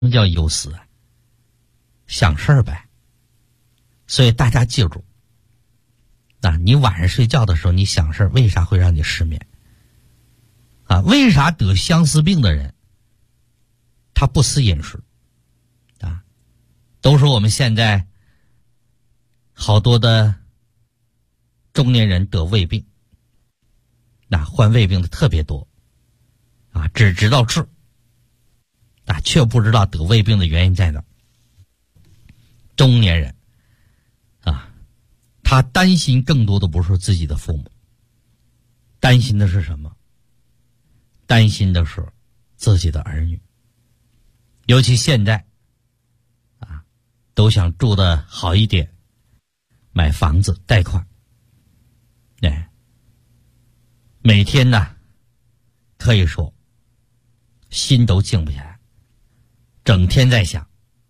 什么叫忧思啊？想事儿呗。所以大家记住，你晚上睡觉的时候你想事儿，为啥会让你失眠？为啥得相思病的人他不思饮食？都说我们现在好多的中年人得胃病，患胃病的特别多，只知道治，却不知道得胃病的原因在哪。中年人他担心更多的不是自己的父母，担心的是什么？担心的是自己的儿女。尤其现在都想住得好一点，买房子贷款，每天呢可以说心都静不下来，整天在想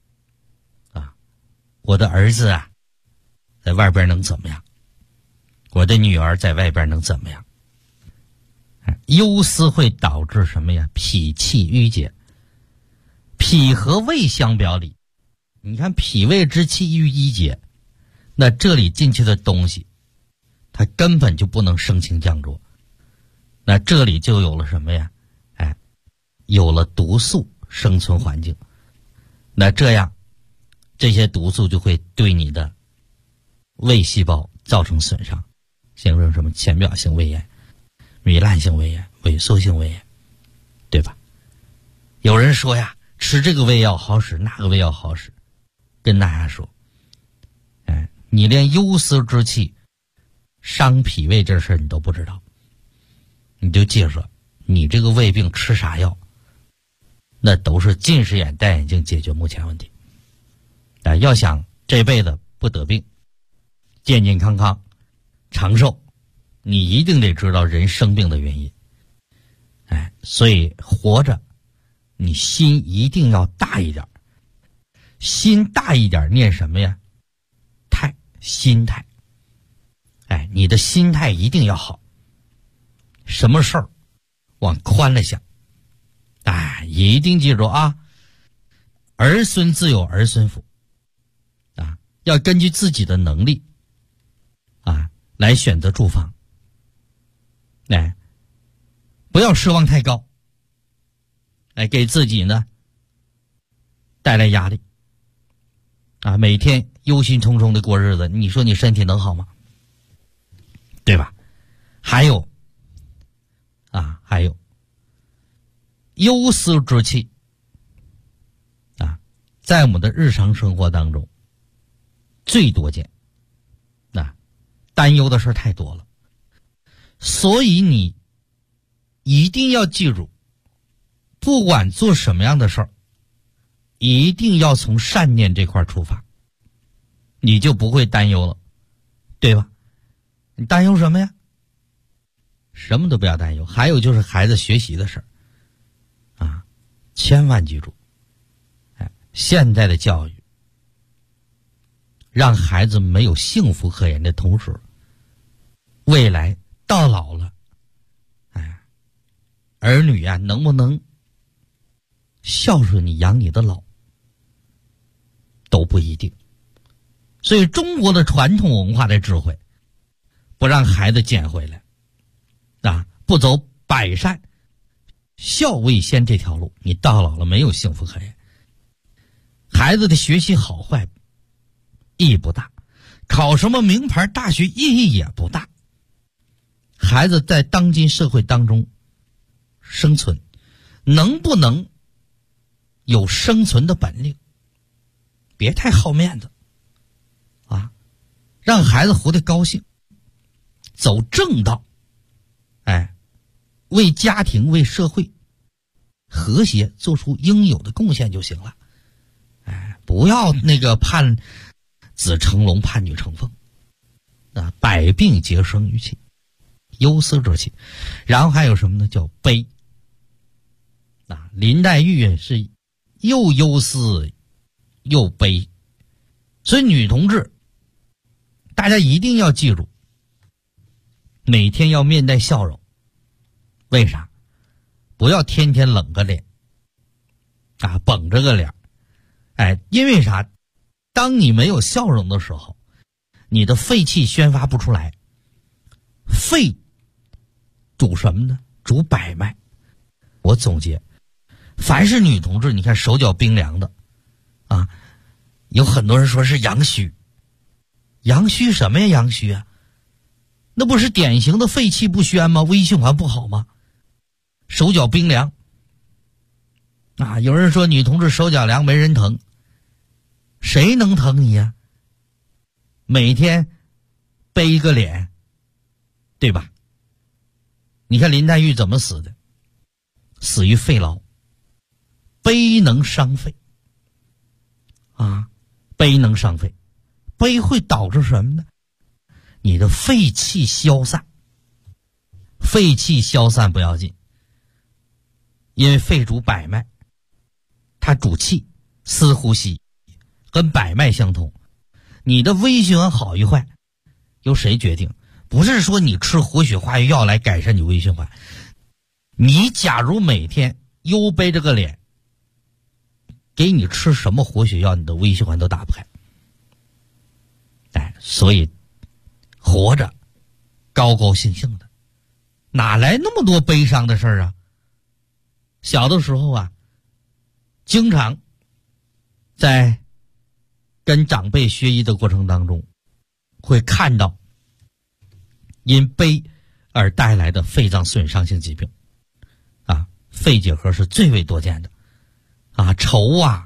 我的儿子在外边能怎么样，我的女儿在外边能怎么样。忧思会导致什么呀？脾气郁结。脾和胃相表里，你看脾胃之气郁结，那这里进去的东西它根本就不能升清降浊，那这里就有了什么呀？有了毒素生存环境，那这样这些毒素就会对你的胃细胞造成损伤，形成什么浅表性胃炎、糜烂性胃炎、萎缩性胃炎，对吧？有人说呀，吃这个胃药好使，那个胃药好使，跟大家说，你连忧思之气伤脾胃这事你都不知道，你就记住，你这个胃病吃啥药，那都是近视眼戴眼镜解决目前问题。要想这辈子不得病，健健康康长寿，你一定得知道人生病的原因。所以活着你心一定要大一点，心大一点念什么呀？心态。你的心态一定要好，什么事儿往宽了想。一定记住儿孙自有儿孙福，要根据自己的能力来选择住房。不要奢望太高，给自己呢带来压力每天忧心忡忡的过日子，你说你身体能好吗？对吧？还有忧思之气在我们的日常生活当中最多见。担忧的事太多了，所以你一定要记住，不管做什么样的事儿，一定要从善念这块出发，你就不会担忧了，对吧？你担忧什么呀？什么都不要担忧。还有就是孩子学习的事儿千万记住，现在的教育让孩子没有幸福可言的同时，未来到老了儿女能不能孝顺你养你的老都不一定。所以中国的传统文化的智慧，不让孩子捡回来不走百善孝为先这条路，你到老了没有幸福可言。孩子的学习好坏意义不大，考什么名牌大学意义也不大。孩子在当今社会当中生存，能不能有生存的本领？别太好面子让孩子活得高兴，走正道，为家庭为社会和谐做出应有的贡献就行了。不要盼子成龙盼女成凤百病皆生于气，忧思之气。然后还有什么呢？叫悲。林黛玉是又忧思又悲，所以女同志大家一定要记住，每天要面带笑容。为啥？不要天天冷个脸绷着个脸因为啥？当你没有笑容的时候，你的肺气宣发不出来。肺主什么呢？主百脉。我总结，凡是女同志，你看手脚冰凉的啊，有很多人说是阳虚。阳虚什么呀？阳虚啊，那不是典型的肺气不宣吗？微循环不好吗？手脚冰凉啊，有人说女同志手脚凉没人疼，谁能疼你呀？每天背一个脸，对吧？你看林黛玉怎么死的？死于肺痨。悲能伤肺啊，悲能伤肺。悲会导致什么呢？你的肺气消散。肺气消散不要紧，因为肺主百脉，它主气，司呼吸，跟百脉相通。你的微循环好与坏由谁决定？不是说你吃活血化瘀药来改善你微循环。你假如每天又背着个脸，给你吃什么活血药，你的微循环都打不开。所以活着高高兴兴的，哪来那么多悲伤的事儿啊？小的时候啊，经常在跟长辈学医的过程当中，会看到因悲而带来的肺脏损伤性疾病啊，肺结核是最为多见的啊。愁啊，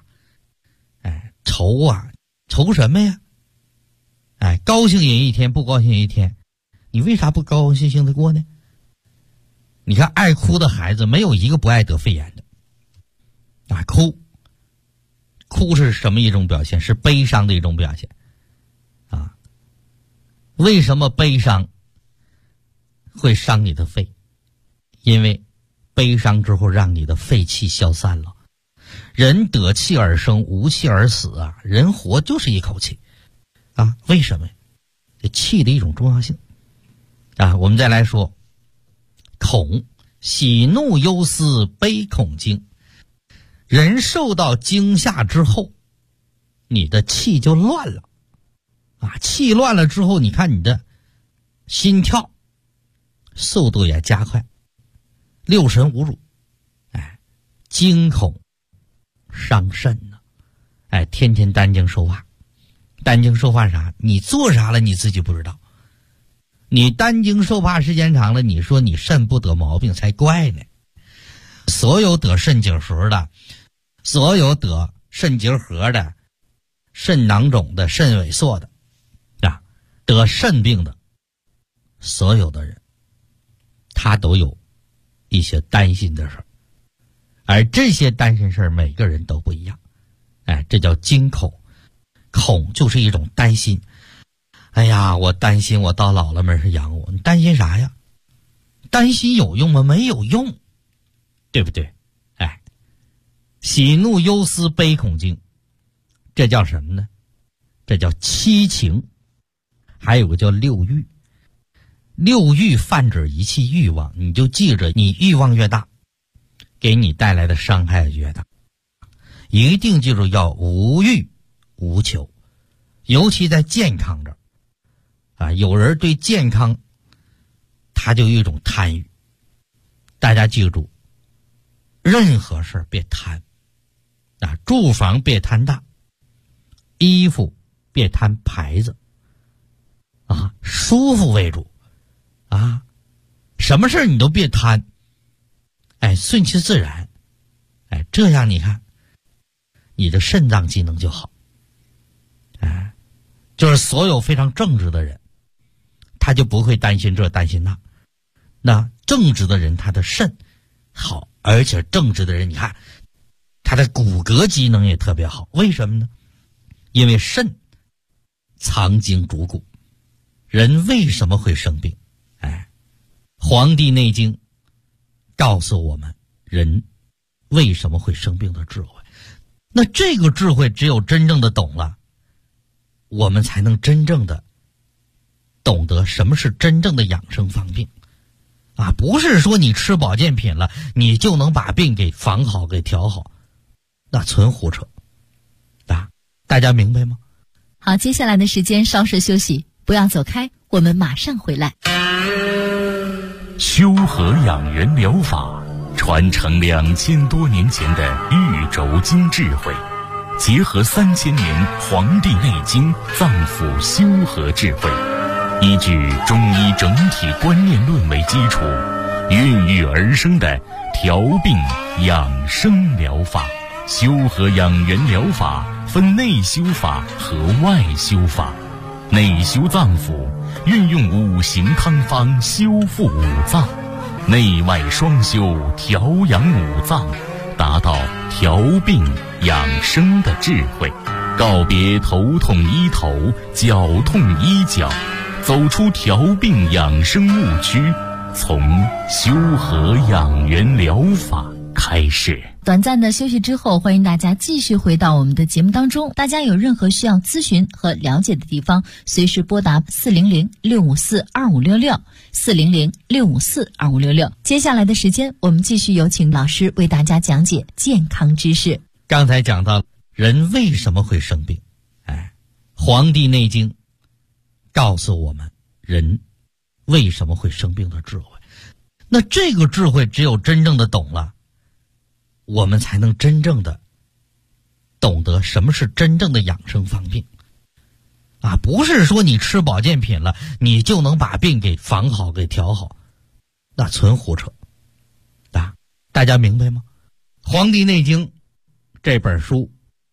愁什么呀？高兴也一天，不高兴也一天，你为啥不高高兴兴的过呢？你看爱哭的孩子没有一个不爱得肺炎的哭是什么一种表现？是悲伤的一种表现啊。为什么悲伤会伤你的肺？因为悲伤之后让你的肺气消散了。人得气而生，无气而死啊！人活就是一口气啊，为什么呀？这气的一种重要性啊。我们再来说恐，喜怒忧思悲恐惊。人受到惊吓之后，你的气就乱了啊。气乱了之后，你看你的心跳速度也加快，六神无主，惊恐伤肾呢。天天担惊受怕。担惊受怕啥？你做啥了你自己不知道。你担惊受怕时间长了，你说你肾不得毛病才怪呢。所有得肾结核的，所有得肾结核的，肾囊肿的，肾萎缩的啊，得肾病的所有的人，他都有一些担心的事儿，而这些担心事儿每个人都不一样。这叫惊恐。恐就是一种担心。我担心我到老了没人养我。你担心啥呀？担心有用吗？没有用，对不对？喜怒忧思悲恐惊，这叫什么呢？这叫七情。还有个叫六欲。六欲泛指一切欲望，你就记着，你欲望越大，给你带来的伤害越大。一定记住要无欲无求，尤其在健康这儿有人对健康他就有一种贪欲。大家记住，任何事儿别贪住房别贪大，衣服别贪牌子舒服为主什么事儿你都别贪，顺其自然，这样你看你的肾脏机能就好。就是所有非常正直的人，他就不会担心这担心那。那正直的人他的肾好，而且正直的人你看他的骨骼机能也特别好。为什么呢？因为肾藏精主骨。人为什么会生病？黄帝内经告诉我们人为什么会生病的智慧。那这个智慧只有真正的懂了，我们才能真正的懂得什么是真正的养生防病不是说你吃保健品了你就能把病给防好给调好，那纯胡扯大家明白吗？ 好，接下来的时间稍事休息，不要走开，我们马上回来。 修和养元疗法传承2000多年前的玉轴经智慧，结合3000年《黄帝内经》脏腑修和智慧，依据中医整体观念论为基础，孕育而生的调病养生疗法。修和养元疗法分内修法和外修法。内修脏腑，运用5行汤方修复5脏，内外双修调养5脏，达到调病养生的智慧，告别头痛医头，脚痛医脚，走出调病养生误区，从修和养元疗法开始。 短暂的休息之后，欢迎大家继续回到我们的节目当中。大家有任何需要咨询和了解的地方，随时拨打400-654-2566 400-654-2566。接下来的时间，我们继续有请老师为大家讲解健康知识。 刚才讲到人为什么会生病，《黄帝内经》告诉我们人为什么会生病的智慧。那这个智慧只有真正的懂了，我们才能真正的懂得什么是真正的养生防病啊！不是说你吃保健品了，你就能把病给防好、给调好，那纯胡扯啊！大家明白吗？《黄帝内经》这本书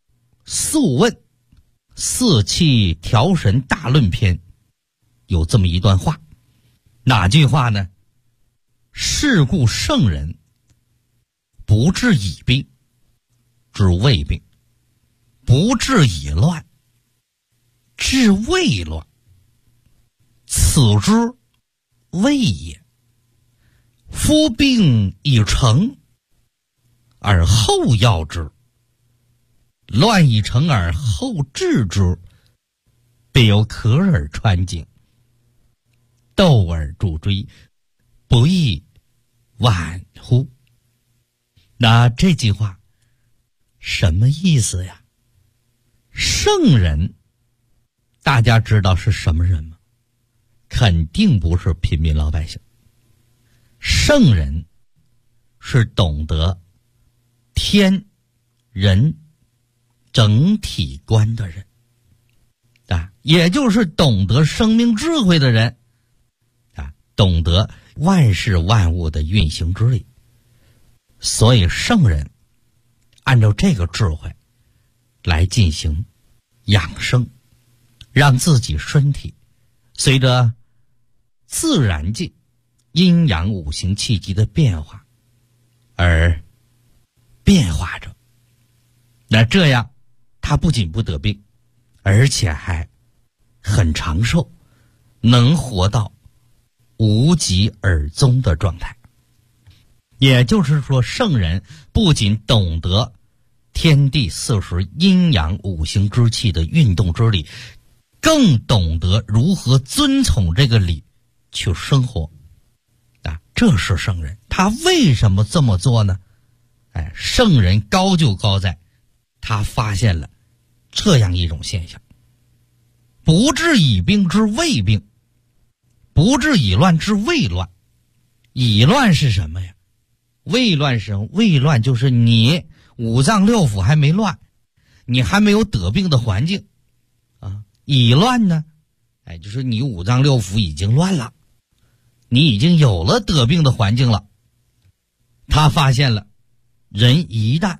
《素问·四气调神大论篇》有这么一段话，哪句话呢？是故圣人不治已病，治未病；不治已乱，治未乱。此之谓也。夫病已成，而后药之；乱已成而后治之，必有咳而穿颈，窦而助椎，不亦晚乎？那这句话什么意思呀？圣人大家知道是什么人吗？肯定不是平民老百姓。圣人是懂得天人整体观的人啊，也就是懂得生命智慧的人啊，懂得万事万物的运行之理。所以圣人按照这个智慧来进行养生，让自己身体随着自然界阴阳5行气机的变化而变化着。那这样他不仅不得病，而且还很长寿，能活到无疾而终的状态。也就是说，圣人不仅懂得天地40阴阳5行之气的运动之理，更懂得如何遵从这个理去生活啊，这是圣人。他为什么这么做呢？圣人高就高在他发现了这样一种现象：不治已病之未病，不治已乱之未乱。已乱是什么呀？未乱是什么？未乱就是你5脏6腑还没乱，你还没有得病的环境啊。已乱呢，就是你5脏6腑已经乱了，你已经有了得病的环境了。他发现了，人一旦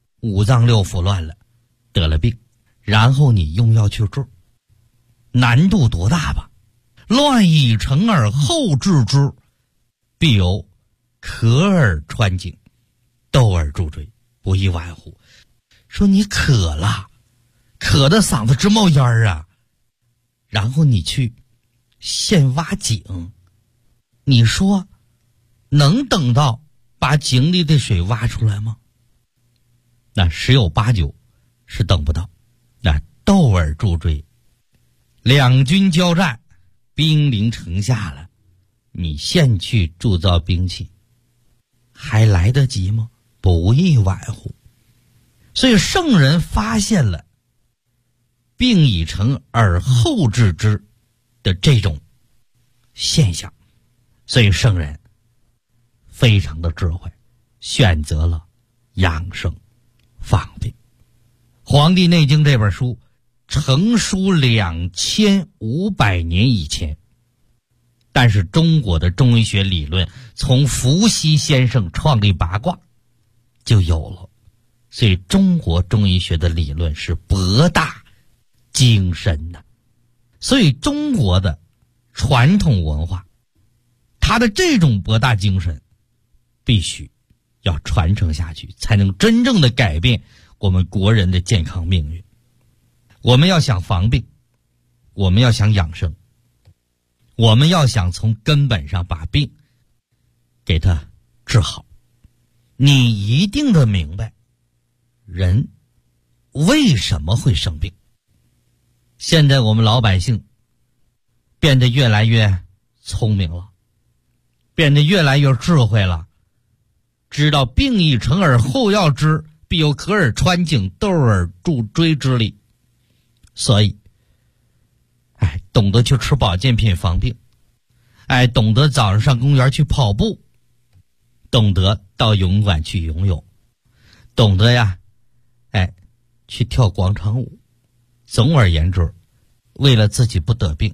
5脏6腑乱了，得了病，然后你用药去治，难度多大吧？乱已成而后治之，必有咳而穿颈，窦而助椎，不亦晚乎？说你渴了，渴得嗓子直冒烟啊，然后你去现挖井，你说能等到把井里的水挖出来吗？那十有八九是等不到。那窦而助椎，两军交战，兵临城下了，你现去铸造兵器还来得及吗？不亦晚乎。所以圣人发现了病已成而后治之的这种现象。所以圣人非常的智慧，选择了养生防病。《黄帝内经》这本书成书2500年以前，但是中国的中医学理论从伏羲先生创立八卦就有了，所以中国中医学的理论是博大精深的。所以中国的传统文化，它的这种博大精深必须要传承下去，才能真正的改变我们国人的健康命运。我们要想防病，我们要想养生，我们要想从根本上把病给它治好，你一定得明白人为什么会生病。现在我们老百姓变得越来越聪明了，变得越来越智慧了，知道病已成而后要之，必有可而穿井，斗而助锥之理。所以懂得去吃保健品防病，懂得早上上公园去跑步，懂得到游泳馆去游泳，懂得去跳广场舞。总而言之，为了自己不得病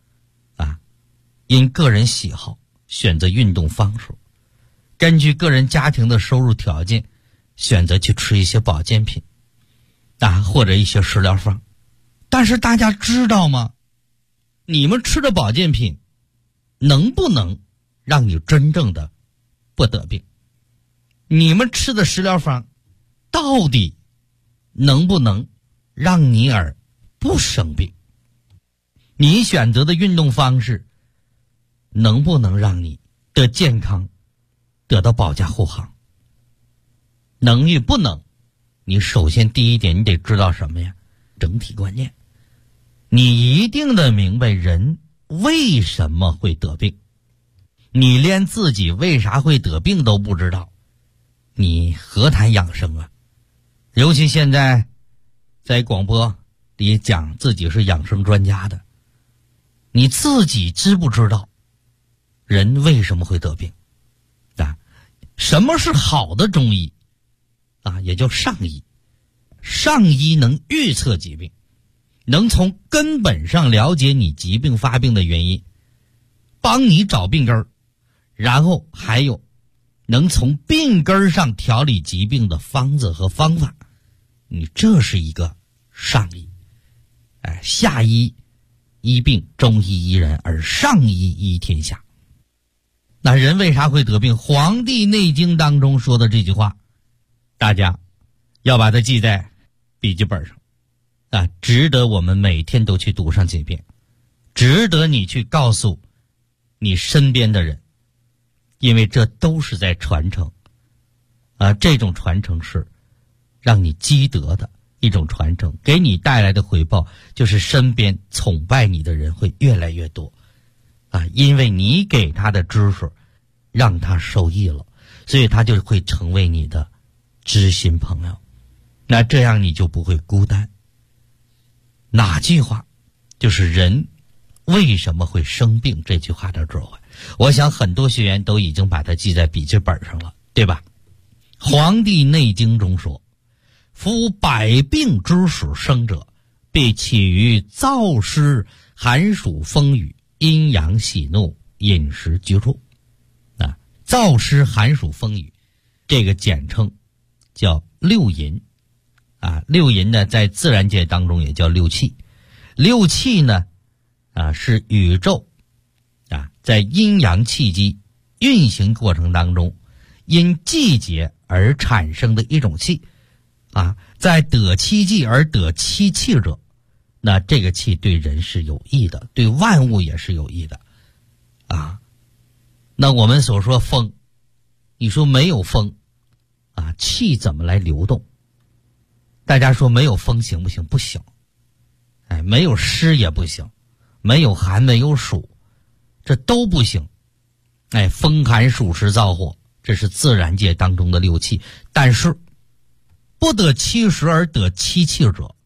因个人喜好选择运动方式，根据个人家庭的收入条件选择去吃一些保健品或者一些食疗方。但是大家知道吗？你们吃的保健品能不能让你真正的不得病？你们吃的食疗方到底能不能让你而不生病？你选择的运动方式能不能让你的健康得到保驾护航？能与不能，你首先第一点你得知道什么呀？整体观念。你一定得明白人为什么会得病。你连自己为啥会得病都不知道，你何谈养生啊？尤其现在在广播里讲自己是养生专家的，你自己知不知道人为什么会得病什么是好的中医也叫上医。上医能预测疾病，能从根本上了解你疾病发病的原因，帮你找病根儿，然后还有能从病根上调理疾病的方子和方法。你这是一个上医。下医医病，中医医人，而上医医天下。那人为啥会得病？《黄帝内经》当中说的这句话，大家要把它记在笔记本上值得我们每天都去读上几遍，值得你去告诉你身边的人，因为这都是在传承这种传承是让你积德的一种传承，给你带来的回报就是身边崇拜你的人会越来越多因为你给他的知识让他受益了，所以他就会成为你的知心朋友。那这样你就不会孤单。哪句话？就是人为什么会生病这句话的智慧。我想很多学员都已经把它记在笔记本上了，对吧？《黄帝内经》中说，夫百病之始生者，必起于燥湿、寒暑、风雨、阴阳喜怒、饮食居住燥湿、寒暑、风雨这个简称叫六淫六淫呢在自然界当中也叫六气。六气呢是宇宙在阴阳气机运行过程当中因季节而产生的一种气在得其季而得其气者，那这个气对人是有益的，对万物也是有益的那我们所说风，你说没有风气怎么来流动？大家说没有风行不行？不行。没有湿也不行，没有寒没有暑，这都不行。风寒暑湿燥火，这是自然界当中的六气。但是不得其时而得其气者，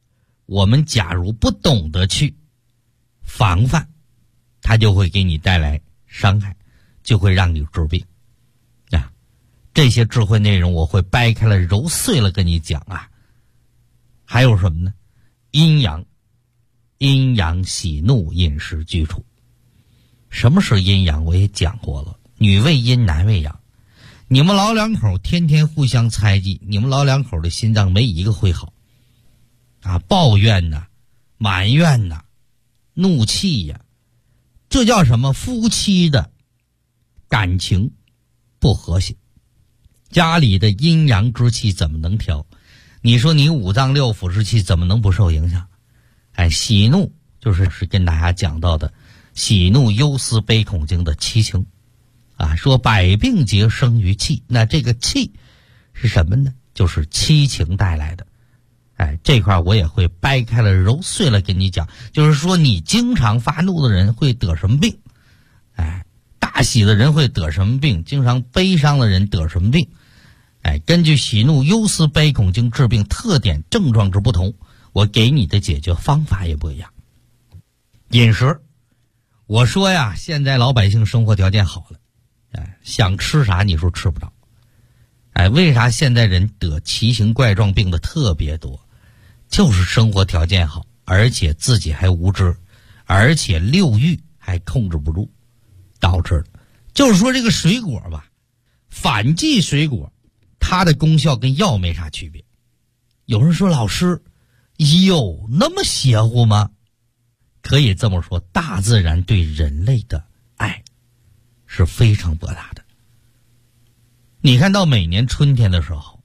我们假如不懂得去防范，它就会给你带来伤害，就会让你治病啊。这些智慧内容我会掰开了揉碎了跟你讲啊。还有什么呢？阴阳喜怒饮食居处。什么是阴阳我也讲过了，女为阴男为阳。你们老两口天天互相猜忌，你们老两口的心脏没一个会好啊，抱怨呐，埋怨呐，怒气呀，这叫什么？夫妻的感情不和谐，家里的阴阳之气怎么能调？你说你五脏六腑之气怎么能不受影响？喜怒就是跟大家讲到的喜怒忧思悲恐惊的七情啊，说百病皆生于气，那这个气是什么呢？就是七情带来的。这块我也会掰开了揉碎了跟你讲，就是说你经常发怒的人会得什么病，大喜的人会得什么病，经常悲伤的人得什么病。根据喜怒忧思悲恐惊治病特点症状之不同，我给你的解决方法也不一样。饮食，我说呀，现在老百姓生活条件好了，想吃啥你说吃不着。为啥现在人得奇形怪状病的特别多？就是生活条件好，而且自己还无知，而且六欲还控制不住导致的。就是说这个水果吧，反季水果它的功效跟药没啥区别。有人说老师有那么邪乎吗？可以这么说，大自然对人类的爱是非常博大的。你看到每年春天的时候，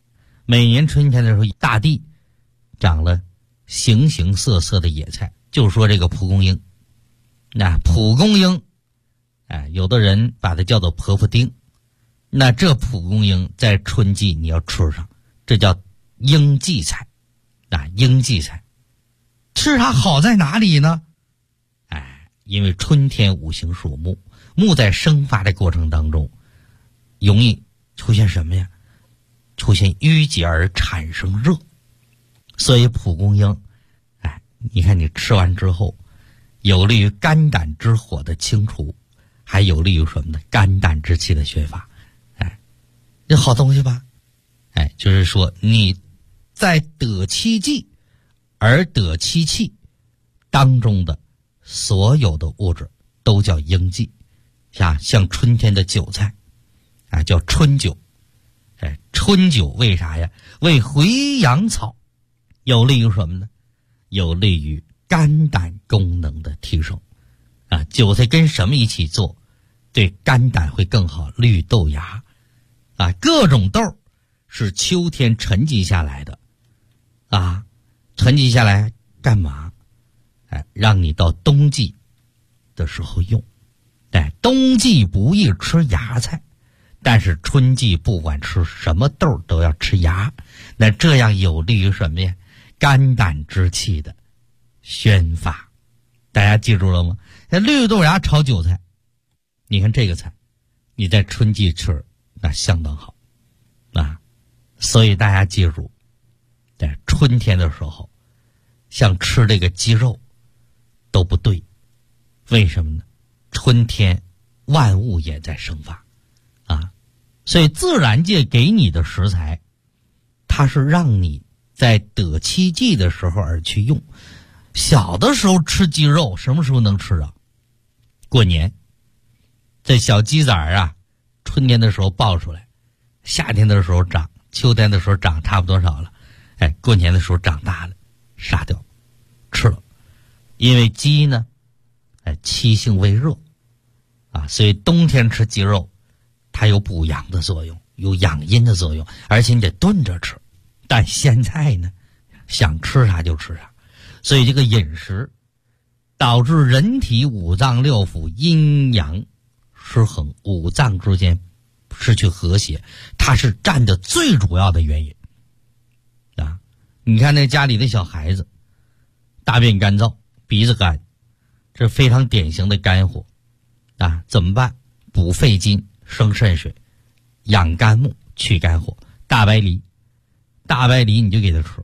大地长了形形色色的野菜，就说这个蒲公英。那蒲公英有的人把它叫做婆婆丁，那这蒲公英在春季你要吃上，这叫应季菜应季菜。吃它好在哪里呢？因为春天五行属木，木在生发的过程当中容易出现什么呀？出现淤结而产生热。所以蒲公英你看你吃完之后有利于肝胆之火的清除，还有利于什么呢？肝胆之气的宣发。这好东西吧？就是说你在得七季而得七气当中的所有的物质都叫应季。像春天的韭菜叫春韭。春韭为啥呀？为回阳草，有利于什么呢？有利于肝胆功能的提升。韭菜跟什么一起做对肝胆会更好？绿豆芽各种豆是秋天沉积下来的沉积下来干嘛？让你到冬季的时候用。冬季不宜吃芽菜，但是春季不管吃什么豆都要吃芽，那这样有利于什么呀？肝胆之气的宣发。大家记住了吗？绿豆芽炒韭菜，你看这个菜你在春季吃那相当好所以大家记住，在春天的时候像吃这个鸡肉都不对。为什么呢？春天万物也在生发所以自然界给你的食材，它是让你在得七季的时候而去用。小的时候吃鸡肉什么时候能吃过年。这小鸡崽春天的时候抱出来，夏天的时候长，秋天的时候长差不多少了，过年的时候长大了杀掉吃了。因为鸡呢气性为热所以冬天吃鸡肉它有补阳的作用，有养阴的作用，而且你得炖着吃。但现在呢想吃啥就吃啥，所以这个饮食导致人体五脏六腑阴阳失衡，五脏之间失去和谐，它是占的最主要的原因你看那家里的小孩子大便干燥，鼻子干，这非常典型的肝火怎么办？补肺金，生肾水，养肝木，去肝火。大白梨你就给他吃，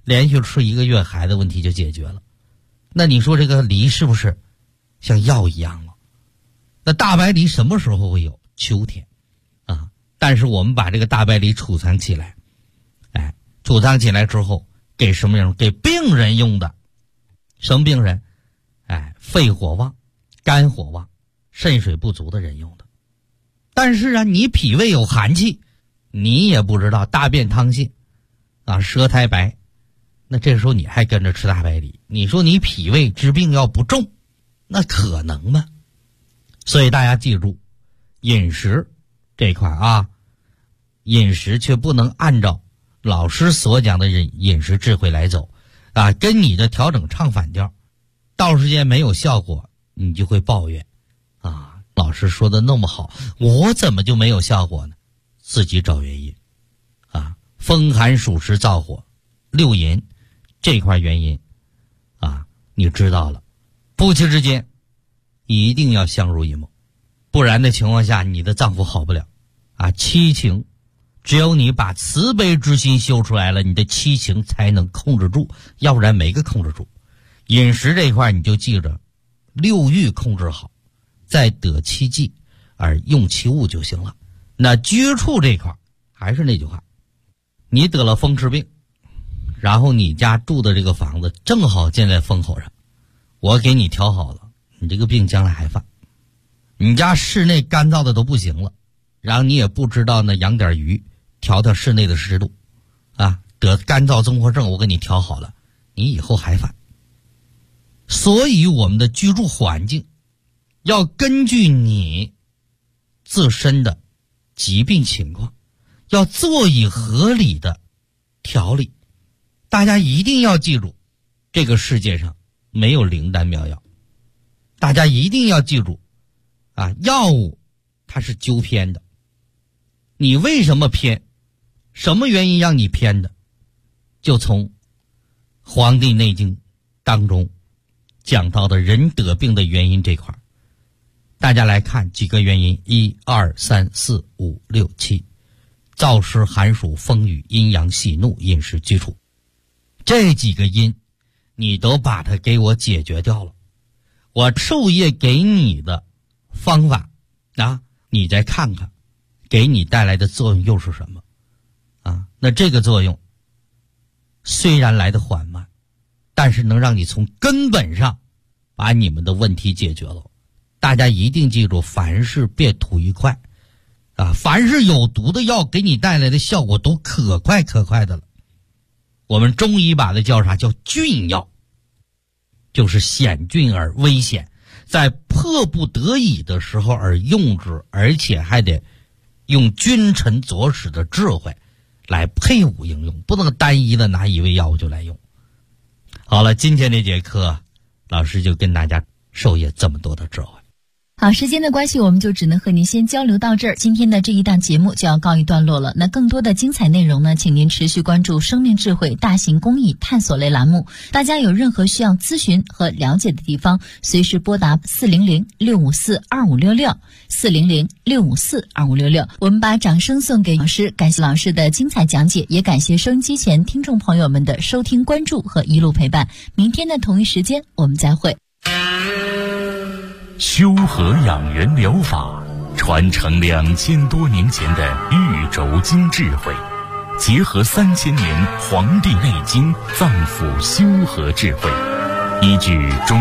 连续吃1个月，孩子问题就解决了。那你说这个梨是不是像药一样了？那大白梨什么时候会有？秋天啊！但是我们把这个大白梨储藏起来，储藏起来之后给什么人？给病人用的。什么病人？肺火旺、肝火旺、肾水不足的人用的。但是啊，你脾胃有寒气，你也不知道，大便溏泻啊，舌苔白，那这时候你还跟着吃大白梨，你说你脾胃之病要不重，那可能吗？所以大家记住，饮食这块啊，饮食却不能按照老师所讲的饮食智慧来走啊，跟你的调整唱反调，到时间没有效果，你就会抱怨啊，老师说的那么好，我怎么就没有效果呢？自己找原因啊，风寒暑湿燥火六淫这块原因啊，你知道了，夫妻之间一定要相濡以沫，不然的情况下你的丈夫好不了啊。七情只有你把慈悲之心修出来了，你的七情才能控制住，要不然没个控制住。饮食这一块你就记着，六欲控制好，再得其剂而用其物就行了。那居处这块还是那句话，你得了风湿病，然后你家住的这个房子正好建在风口上，我给你调好了，你这个病将来还犯。你家室内干燥的都不行了，然后你也不知道呢，养点鱼调调室内的湿度啊，得干燥综合症我给你调好了，你以后还犯。所以我们的居住环境要根据你自身的疾病情况，要做以合理的调理。大家一定要记住，这个世界上没有灵丹妙药，大家一定要记住啊，药物它是纠偏的。你为什么偏？什么原因让你偏的？就从《黄帝内经》当中讲到的人得病的原因这块，大家来看几个原因：1、2、3、4、5、6、7，燥湿寒暑风雨阴阳喜怒饮食居处，这几个因你都把它给我解决掉了。我授业给你的方法啊，你再看看给你带来的作用又是什么啊？那这个作用虽然来得缓慢，但是能让你从根本上把你们的问题解决了。大家一定记住，凡事别图愉快啊！凡是有毒的药给你带来的效果都可快可快的了。我们中医把它叫啥？叫峻药，就是险峻而危险，在迫不得已的时候而用之，而且还得用君臣佐使的智慧来配伍应用，不能单一的拿一味药物就来用。好了，今天这节课老师就跟大家授业这么多的智慧。 好，时间的关系，我们就只能和您先交流到这儿。今天的这一档节目就要告一段落了。那更多的精彩内容呢，请您持续关注生命智慧大型公益探索类栏目。大家有任何需要咨询和了解的地方，随时拨打400-654-2566 400-654-2566。我们把掌声送给老师，感谢老师的精彩讲解，也感谢收音机前听众朋友们的收听关注和一路陪伴。明天的同一时间我们再会。 修和养元疗法传承2000多年前的玉轴经智慧，结合3000年黄帝内经脏腑修和智慧，依据中